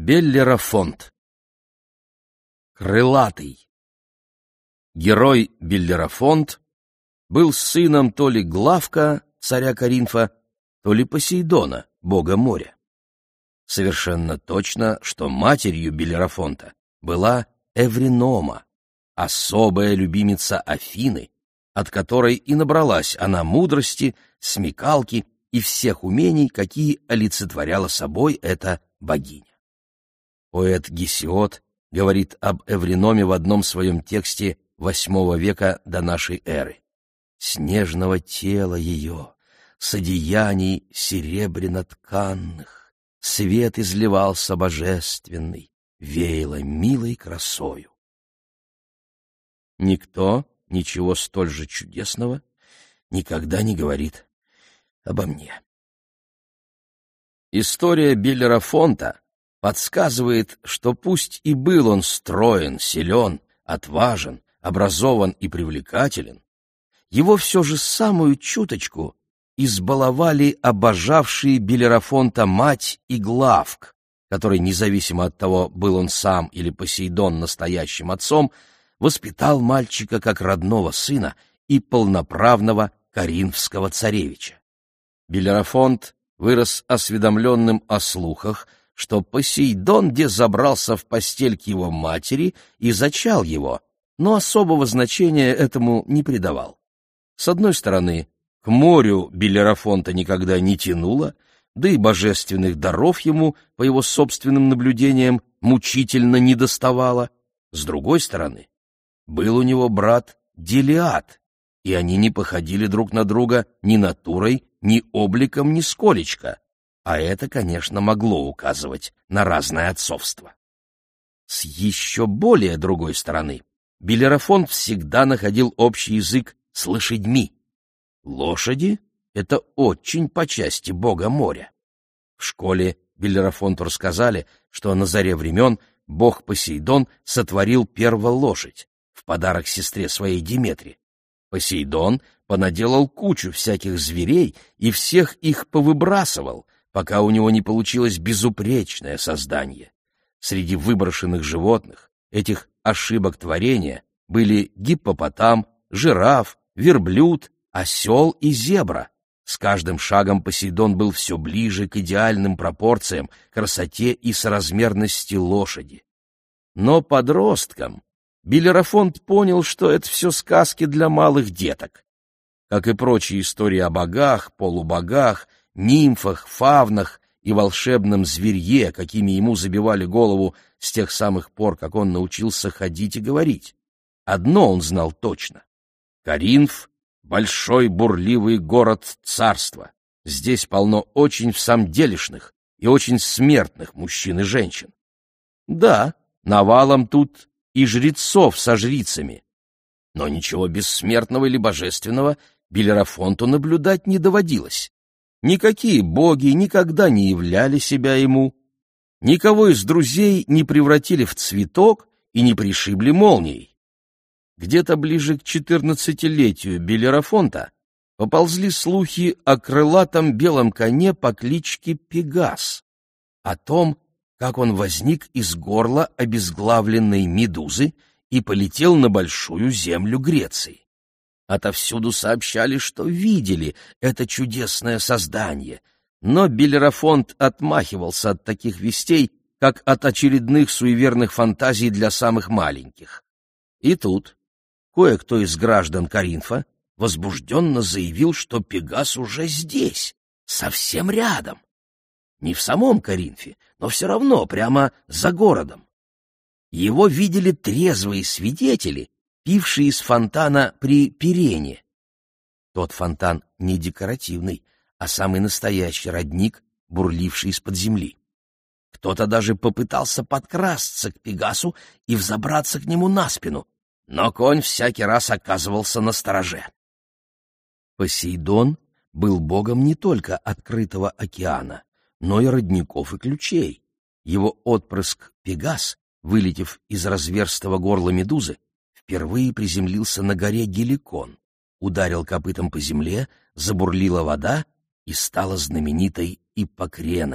Беллерафонт. Крылатый. Герой Беллерафонт был сыном то ли Главка, царя Коринфа, то ли Посейдона, бога моря. Совершенно точно, что матерью Беллерафонта была Эвринома, особая любимица Афины, от которой и набралась она мудрости, смекалки и всех умений, какие олицетворяла собой эта богиня. Поэт Гесиод говорит об Эвриноме в одном своем тексте VIII века до нашей эры. «Снежного тела ее, с одеяний серебряно-тканных, свет изливался божественный, веяло милой красою». Никто ничего столь же чудесного никогда не говорит обо мне. История Беллерафонта подсказывает, что пусть и был он строен, силен, отважен, образован и привлекателен, его все же самую чуточку избаловали обожавшие Беллерафонта мать и Главк, который, независимо от того, был он сам или Посейдон настоящим отцом, воспитал мальчика как родного сына и полноправного коринфского царевича. Беллерафонт вырос осведомленным о слухах, что Посейдон где забрался в постель к его матери и зачал его, но особого значения этому не придавал. С одной стороны, к морю Беллерафонта никогда не тянуло, да и божественных даров ему, по его собственным наблюдениям, мучительно недоставало. С другой стороны, был у него брат Делиад, и они не походили друг на друга ни натурой, ни обликом, нисколечко. А это, конечно, могло указывать на разное отцовство. С еще более другой стороны, Беллерафонт всегда находил общий язык с лошадьми. Лошади — это очень по части бога моря. В школе Беллерафонту рассказали, что на заре времен бог Посейдон сотворил перволошадь в подарок сестре своей Диметре. Посейдон понаделал кучу всяких зверей и всех их повыбрасывал, пока у него не получилось безупречное создание. Среди выброшенных животных, этих ошибок творения, были гиппопотам, жираф, верблюд, осел и зебра. С каждым шагом Посейдон был все ближе к идеальным пропорциям, красоте и соразмерности лошади. Но подростком Беллерафонт понял, что это все сказки для малых деток. Как и прочие истории о богах, полубогах, нимфах, фавнах и волшебном зверье, какими ему забивали голову с тех самых пор, как он научился ходить и говорить. Одно он знал точно. Коринф — большой бурливый город царства. Здесь полно очень всамделишных и очень смертных мужчин и женщин. Да, навалом тут и жрецов со жрицами. Но ничего бессмертного или божественного Беллерафонту наблюдать не доводилось. Никакие боги никогда не являли себя ему, никого из друзей не превратили в цветок и не пришибли молнией. Где-то ближе к 14-летию Беллерафонта поползли слухи о крылатом белом коне по кличке Пегас, о том, как он возник из горла обезглавленной Медузы и полетел на большую землю Греции. Отовсюду сообщали, что видели это чудесное создание, но Беллерафонт отмахивался от таких вестей, как от очередных суеверных фантазий для самых маленьких. И тут кое-кто из граждан Коринфа возбужденно заявил, что Пегас уже здесь, совсем рядом. Не в самом Коринфе, но все равно прямо за городом. Его видели трезвые свидетели, пивший из фонтана при Пирене. Тот фонтан не декоративный, а самый настоящий родник, бурливший из-под земли. Кто-то даже попытался подкрасться к Пегасу и взобраться к нему на спину, но конь всякий раз оказывался настороже. Посейдон был богом не только открытого океана, но и родников и ключей. Его отпрыск Пегас, вылетев из разверстого горла Медузы, впервые приземлился на горе Геликон, ударил копытом по земле, забурлила вода и стала знаменитой Иппокреной,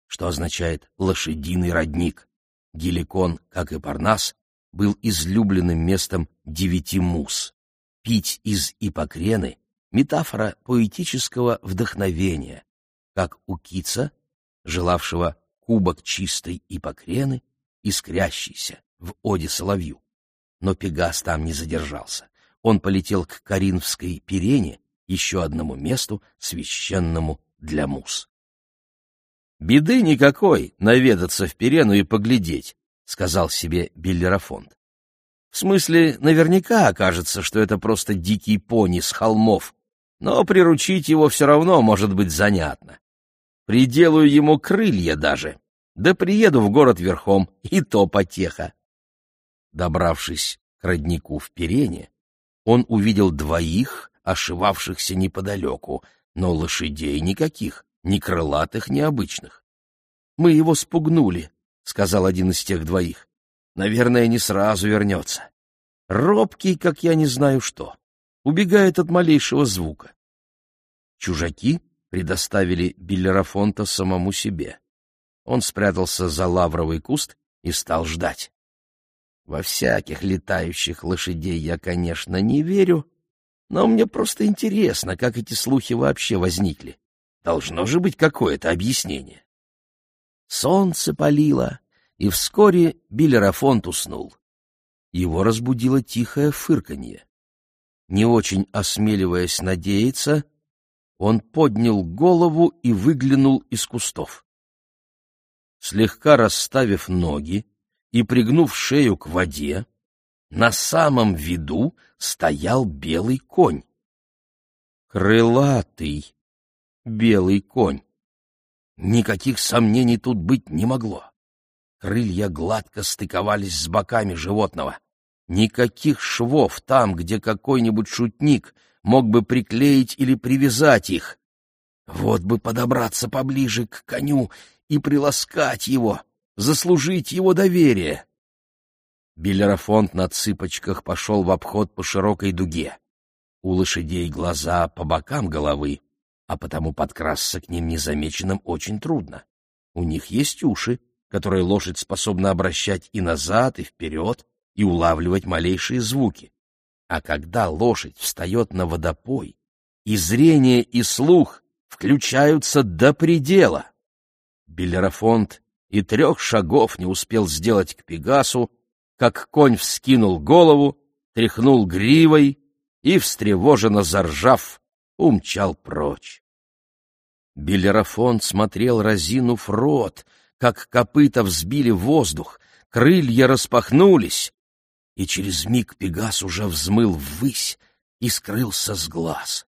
что означает «лошадиный родник». Геликон, как и Парнас, был излюбленным местом 9 муз. Пить из Ипокрены — метафора поэтического вдохновения, как у Китса, желавшего кубок чистой Ипокрены, искрящийся в оде соловью. Но Пегас там не задержался. Он полетел к Коринфской Пирене, еще одному месту, священному для муз. «Беды никакой наведаться в Пирену и поглядеть», — сказал себе Беллерафонт. «В смысле, наверняка окажется, что это просто дикий пони с холмов, но приручить его все равно может быть занятно. Приделаю ему крылья даже, да приеду в город верхом, и то потеха». Добравшись к роднику в Пирене, он увидел 2 ошивавшихся неподалеку, но лошадей никаких, ни крылатых, ни обычных. «Мы его спугнули», — сказал один из тех 2. «Наверное, не сразу вернется. Робкий, как я не знаю что, убегает от малейшего звука». Чужаки предоставили Беллерафонта самому себе. Он спрятался за лавровый куст и стал ждать. Во всяких летающих лошадей я, конечно, не верю, но мне просто интересно, как эти слухи вообще возникли. Должно же быть какое-то объяснение. Солнце палило, и вскоре Беллерафонт уснул. Его разбудило тихое фырканье. Не очень осмеливаясь надеяться, он поднял голову и выглянул из кустов. Слегка расставив ноги и пригнув шею к воде, на самом виду стоял белый конь. Крылатый белый конь. Никаких сомнений тут быть не могло. Крылья гладко стыковались с боками животного. Никаких швов там, где какой-нибудь шутник мог бы приклеить или привязать их. Вот бы подобраться поближе к коню и приласкать его, заслужить его доверие. Беллерафонт на цыпочках пошел в обход по широкой дуге. У лошадей глаза по бокам головы, а потому подкрасться к ним незамеченным очень трудно. У них есть уши, которые лошадь способна обращать и назад, и вперед, и улавливать малейшие звуки. А когда лошадь встает на водопой, и зрение, и слух включаются до предела. Беллерафонт и 3 шагов не успел сделать к Пегасу, как конь вскинул голову, тряхнул гривой и, встревоженно заржав, умчал прочь. Беллерафонт смотрел, разинув рот, как копыта взбили воздух, крылья распахнулись, и через миг Пегас уже взмыл ввысь и скрылся с глаз.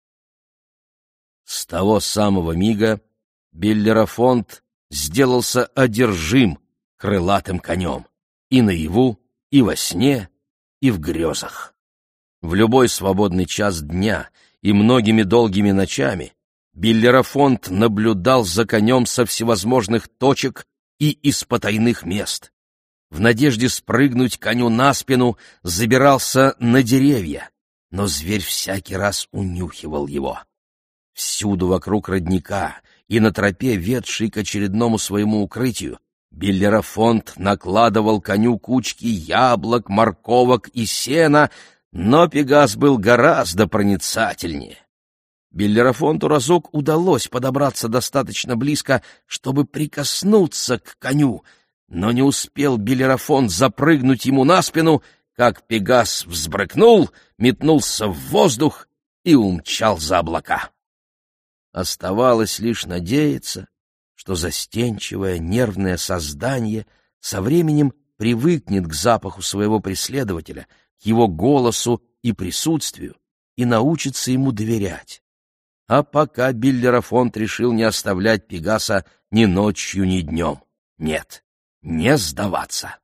С того самого мига Беллерафонт сделался одержим крылатым конем и наяву, и во сне, и в грезах. В любой свободный час дня и многими долгими ночами Беллерафонт наблюдал за конем со всевозможных точек и из потайных мест. В надежде спрыгнуть коню на спину забирался на деревья, но зверь всякий раз унюхивал его. Всюду вокруг родника и на тропе, ведшей к очередному своему укрытию, Беллерафонт накладывал коню кучки яблок, морковок и сена, но Пегас был гораздо проницательнее. Беллерафонту разок удалось подобраться достаточно близко, чтобы прикоснуться к коню, но не успел Беллерафонт запрыгнуть ему на спину, как Пегас взбрыкнул, метнулся в воздух и умчал за облака. Оставалось лишь надеяться, что застенчивое нервное создание со временем привыкнет к запаху своего преследователя, к его голосу и присутствию, и научится ему доверять. А пока Беллерафонт решил не оставлять Пегаса ни ночью, ни днем. Нет, не сдаваться.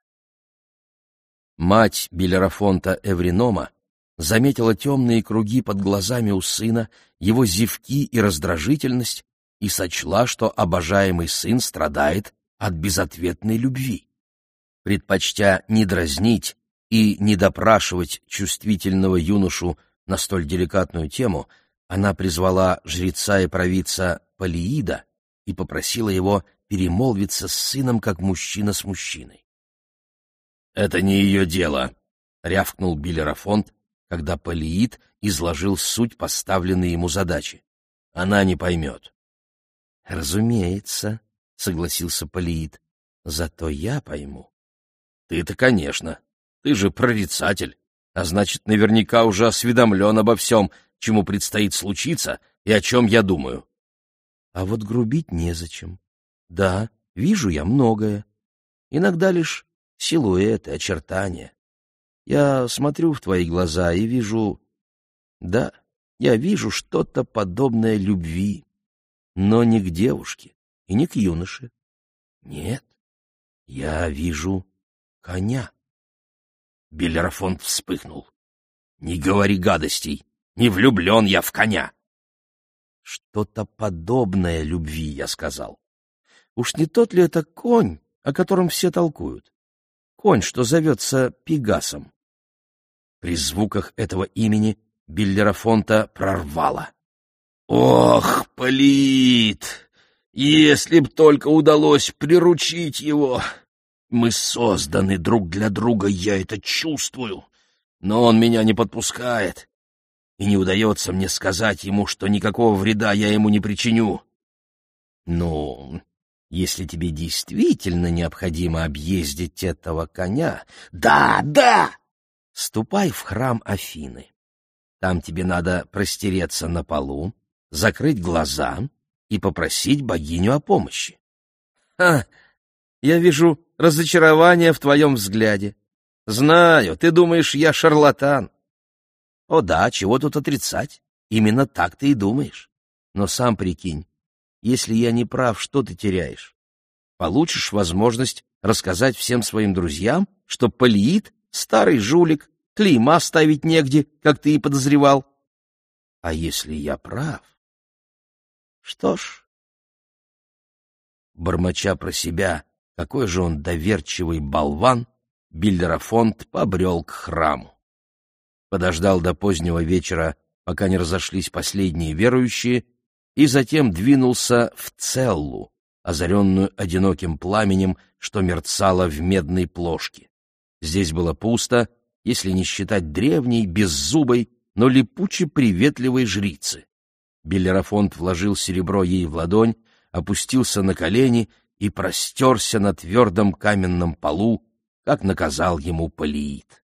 Мать Беллерафонта Эвринома заметила темные круги под глазами у сына, его зевки и раздражительность, и сочла, что обожаемый сын страдает от безответной любви. Предпочтя не дразнить и не допрашивать чувствительного юношу на столь деликатную тему, она призвала жреца и провидца Полиида и попросила его перемолвиться с сыном, как мужчина с мужчиной. «Это не ее дело», — рявкнул Белерафонт, когда Полиид изложил суть поставленной ему задачи. «Она не поймет». «Разумеется», — согласился Полиид, — «зато я пойму». «Ты-то, конечно. Ты же прорицатель, а значит, наверняка уже осведомлен обо всем, чему предстоит случиться и о чем я думаю». «А вот грубить незачем. Да, вижу я многое. Иногда лишь силуэты, очертания. Я смотрю в твои глаза и вижу... Да, я вижу что-то подобное любви, но не к девушке и не к юноше. Нет, я вижу коня». Белерафонт вспыхнул. «Не говори гадостей, не влюблен я в коня». «Что-то подобное любви», — я сказал. «Уж не тот ли это конь, о котором все толкуют? Конь, что зовется Пегасом». При звуках этого имени Белерафонта прорвало. «Ох, Полиид! Если б только удалось приручить его! Мы созданы друг для друга, я это чувствую, но он меня не подпускает, и не удается мне сказать ему, что никакого вреда я ему не причиню». «Ну, если тебе действительно необходимо объездить этого коня...» «Да, да!» «Ступай в храм Афины. Там тебе надо простереться на полу, закрыть глаза и попросить богиню о помощи». «Ха! Я вижу разочарование в твоем взгляде. Знаю, ты думаешь, я шарлатан». «О да, чего тут отрицать? Именно так ты и думаешь. Но сам прикинь, если я не прав, что ты теряешь? Получишь возможность рассказать всем своим друзьям, что Полиид — старый жулик, клейма ставить негде, как ты и подозревал. А если я прав? Что ж...» Бормоча про себя, какой же он доверчивый болван, Белерафонт побрел к храму. Подождал до позднего вечера, пока не разошлись последние верующие, и затем двинулся в целлу, озаренную одиноким пламенем, что мерцало в медной плошке. Здесь было пусто, если не считать древней, беззубой, но липуче приветливой жрицы. Белерафонт вложил серебро ей в ладонь, опустился на колени и простерся на твердом каменном полу, как наказал ему Полиид.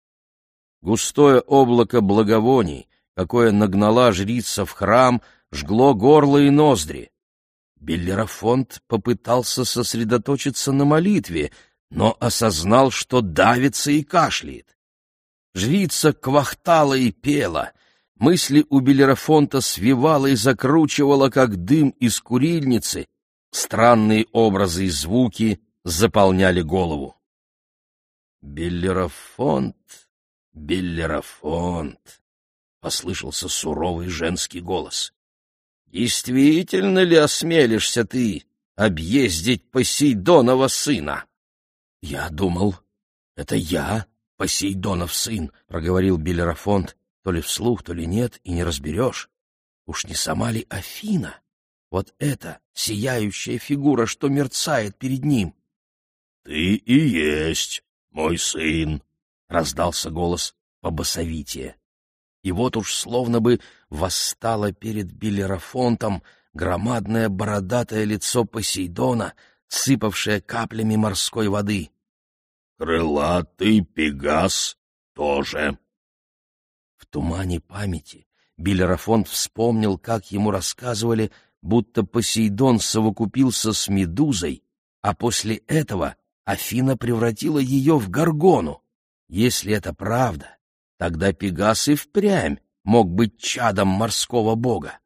Густое облако благовоний, какое нагнала жрица в храм, жгло горло и ноздри. Белерафонт попытался сосредоточиться на молитве, но осознал, что давится и кашляет. Жрица квахтала и пела, мысли у Белерафонта свивала и закручивала, как дым из курильницы, странные образы и звуки заполняли голову. «Белерафонт, Белерафонт!» — послышался суровый женский голос. «Действительно ли осмелишься ты объездить Посейдонова сына?» «Я думал, это я, Посейдонов сын», — проговорил Белерафонт, то ли вслух, то ли нет, и не разберешь. Уж не сама ли Афина? Вот эта сияющая фигура, что мерцает перед ним. «Ты и есть мой сын», — раздался голос побасовития. И вот уж словно бы восстало перед Белерафонтом громадное бородатое лицо Посейдона, сыпавшее каплями морской воды. «Крылатый Пегас тоже». В тумане памяти Белерафонт вспомнил, как ему рассказывали, будто Посейдон совокупился с Медузой, а после этого Афина превратила ее в Горгону. Если это правда, тогда Пегас и впрямь мог быть чадом морского бога.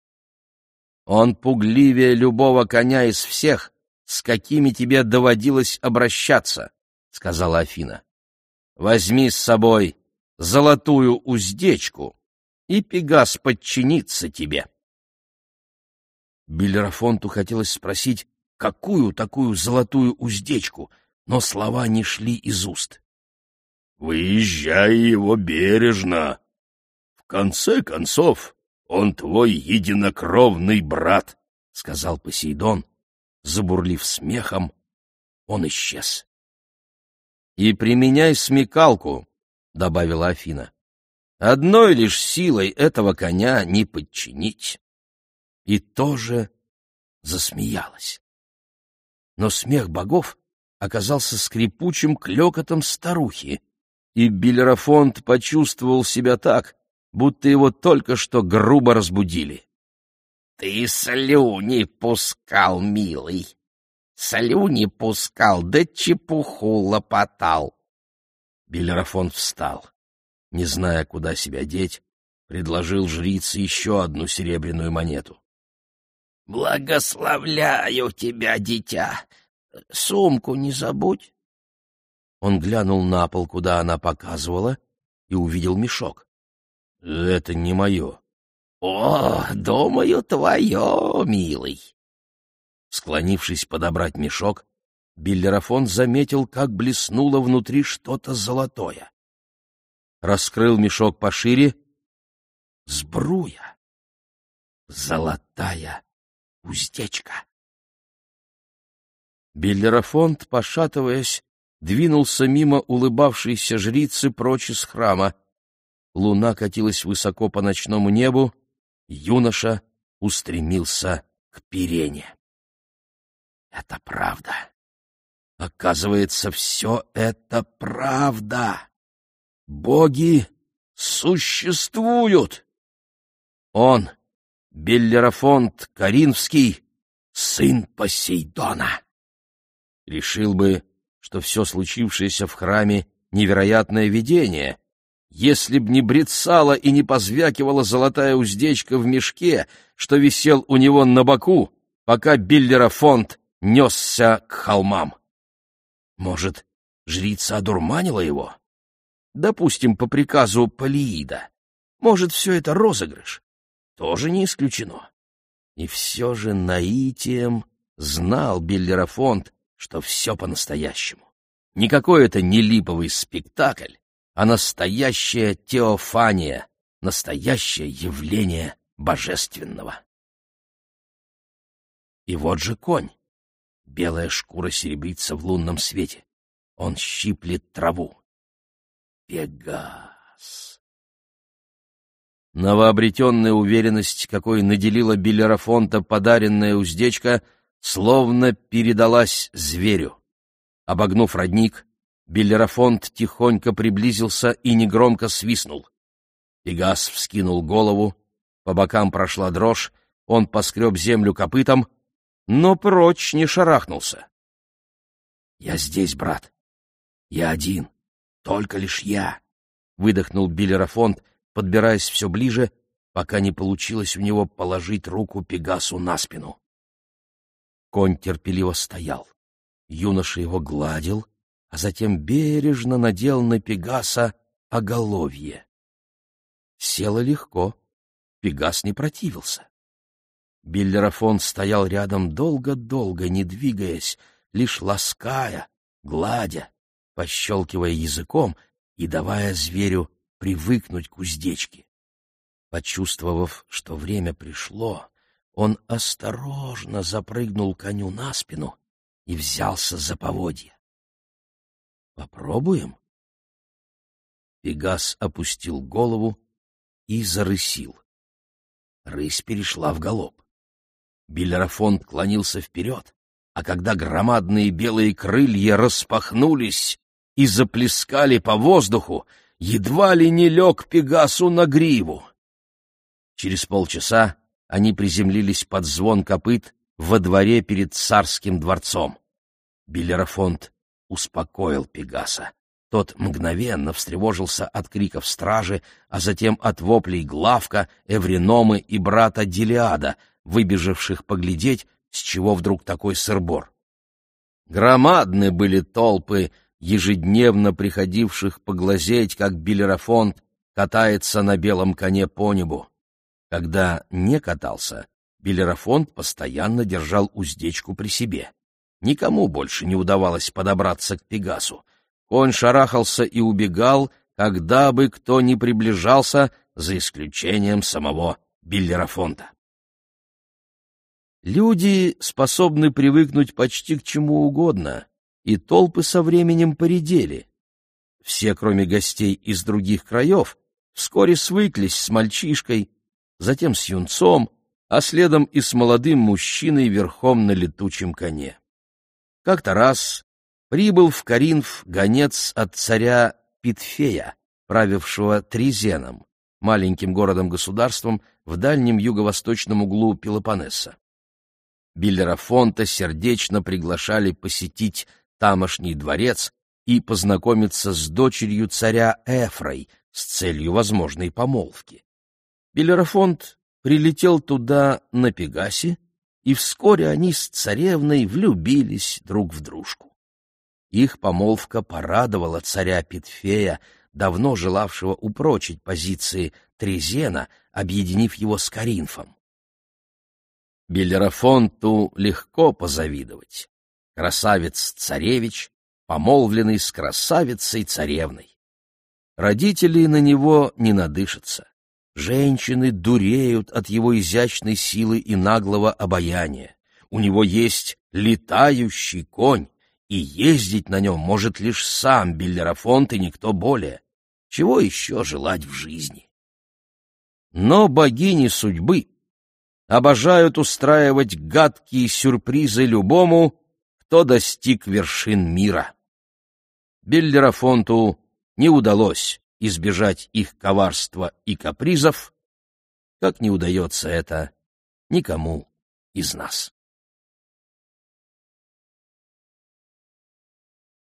«Он пугливее любого коня из всех, с какими тебе доводилось обращаться», — сказала Афина. «Возьми с собой золотую уздечку, и Пегас подчинится тебе». Белерафонту хотелось спросить, какую такую золотую уздечку, но слова не шли из уст. «Выезжай его бережно. В конце концов, он твой единокровный брат», — сказал Посейдон, забурлив смехом, он исчез. «И применяй смекалку», — добавила Афина. «Одной лишь силой этого коня не подчинить». И тоже засмеялась. Но смех богов оказался скрипучим клёкотом старухи, и Белерафонт почувствовал себя так, будто его только что грубо разбудили. «Ты слюни пускал, милый, слюни пускал, да чепуху лопотал». Белерафонт встал. Не зная, куда себя деть, предложил жрице еще одну серебряную монету. «Благословляю тебя, дитя! Сумку не забудь!» Он глянул на пол, куда она показывала, и увидел мешок. «Это не мое». «О, думаю, твое, милый!» Склонившись подобрать мешок, Белерафонт заметил, как блеснуло внутри что-то золотое. Раскрыл мешок пошире. Сбруя. Золотая уздечка. Белерафонт, пошатываясь, двинулся мимо улыбавшейся жрицы прочь из храма. Луна катилась высоко по ночному небу, юноша устремился к Пирене. Это правда. Оказывается, все это правда. Боги существуют. Он, Белерафонт Коринфский, сын Посейдона. Решил бы, что все случившееся в храме — невероятное видение, если б не брецала и не позвякивала золотая уздечка в мешке, что висел у него на боку, пока Белерафонт несся к холмам. Может, жрица одурманила его? Допустим, по приказу Полиида. Может, все это розыгрыш? Тоже не исключено. И все же наитием знал Белерафонт, что все по-настоящему. Никакой это не липовый спектакль, а настоящая теофания, настоящее явление божественного. И вот же конь. Белая шкура серебрится в лунном свете. Он щиплет траву. Пегас. Новообретенная уверенность, какой наделила Белерафонта подаренная уздечка, словно передалась зверю. Обогнув родник, Белерафонт тихонько приблизился и негромко свистнул. Пегас вскинул голову, по бокам прошла дрожь, он поскреб землю копытом, но прочь не шарахнулся. «Я здесь, брат. Я один. Только лишь я», — выдохнул Белерафонт, подбираясь все ближе, пока не получилось у него положить руку Пегасу на спину. Конь терпеливо стоял. Юноша его гладил, а затем бережно надел на Пегаса оголовье. Село легко, Пегас не противился. Белерафонт стоял рядом долго-долго, не двигаясь, лишь лаская, гладя, пощелкивая языком и давая зверю привыкнуть к уздечке. Почувствовав, что время пришло, он осторожно запрыгнул коню на спину и взялся за поводья. «Попробуем?» Пегас опустил голову и зарысил. Рысь перешла в галоп. Белерафонт клонился вперед, а когда громадные белые крылья распахнулись и заплескали по воздуху, едва ли не лег Пегасу на гриву. Через полчаса они приземлились под звон копыт во дворе перед царским дворцом. Белерафонт успокоил Пегаса. Тот мгновенно встревожился от криков стражи, а затем от воплей Главка, Эвриномы и брата Делиада, выбежавших поглядеть, с чего вдруг такой сыр-бор. Громадны были толпы, ежедневно приходивших поглазеть, как Белерафонт катается на белом коне по небу. Когда не катался, Белерафонт постоянно держал уздечку при себе. Никому больше не удавалось подобраться к Пегасу. Конь шарахался и убегал, когда бы кто ни приближался, за исключением самого Белерафонта. Люди способны привыкнуть почти к чему угодно, и толпы со временем поредели. Все, кроме гостей из других краев, вскоре свыклись с мальчишкой, затем с юнцом, а следом и с молодым мужчиной верхом на летучем коне. Как-то раз прибыл в Коринф гонец от царя Питфея, правившего Трезеном, маленьким городом-государством в дальнем юго-восточном углу Пелопоннеса. Беллерафонта сердечно приглашали посетить тамошний дворец и познакомиться с дочерью царя Эфрой с целью возможной помолвки. Беллерафонт прилетел туда на Пегасе, и вскоре они с царевной влюбились друг в дружку. Их помолвка порадовала царя Питфея, давно желавшего упрочить позиции Трезена, объединив его с Коринфом. Беллерафонту легко позавидовать. Красавец-царевич, помолвленный с красавицей-царевной. Родители на него не надышатся. Женщины дуреют от его изящной силы и наглого обаяния. У него есть летающий конь, и ездить на нем может лишь сам Беллерафонт и никто более. Чего еще желать в жизни? Но богини судьбы обожают устраивать гадкие сюрпризы любому, кто достиг вершин мира. Беллерафонту не удалось избежать их коварства и капризов, как не удается это никому из нас.